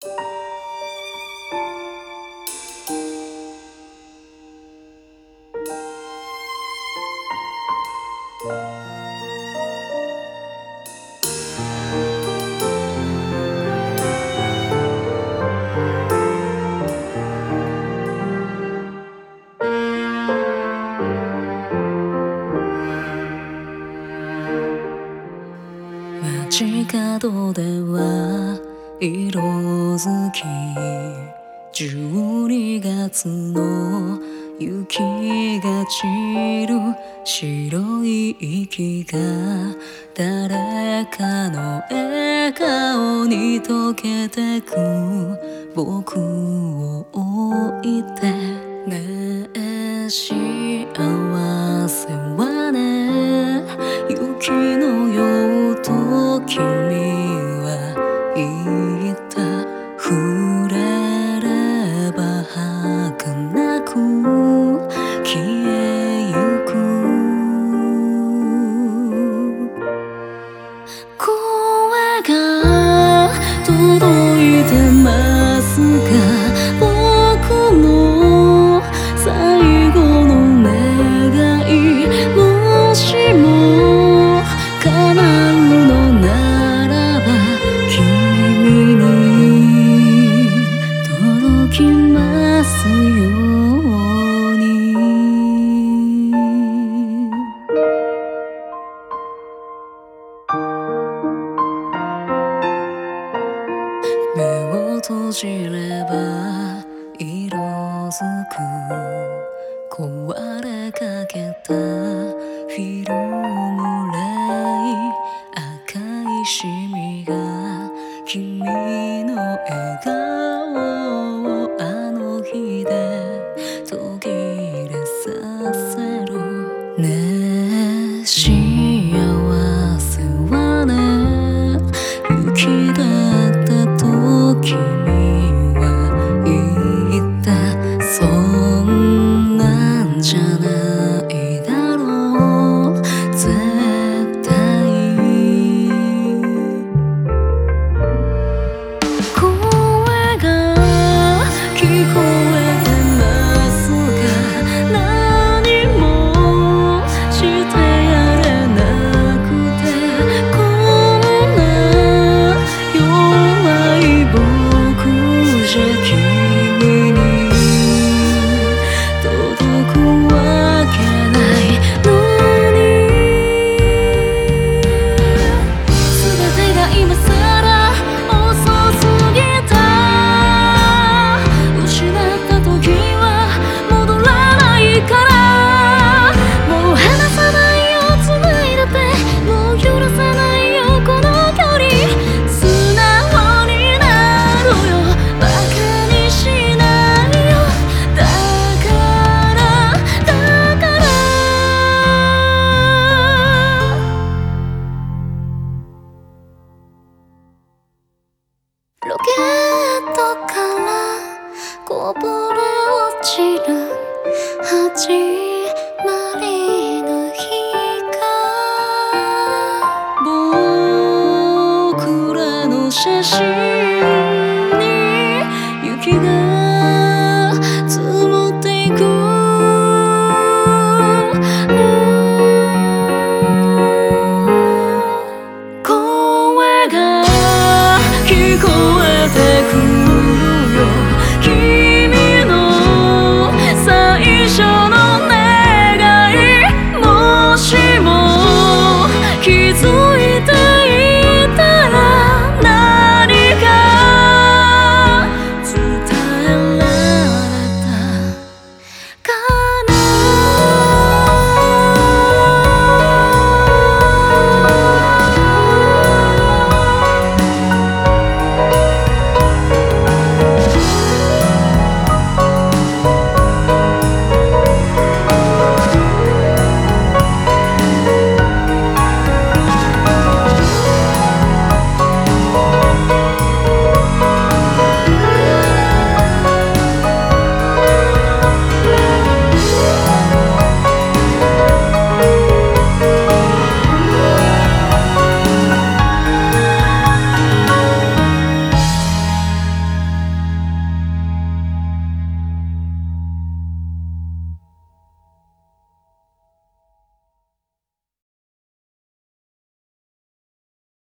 街角では色づき12月の雪が散る白い息が誰かの笑顔に溶けてく僕を置いてねえ幸せはね雪のようと君は言った触れれば儚く消えゆく声が届いてますか僕の最後の願いもしも叶うのならば君に届きますように目を閉じれば色づく壊れかけたフィルムレイ赤いシミが君の笑顔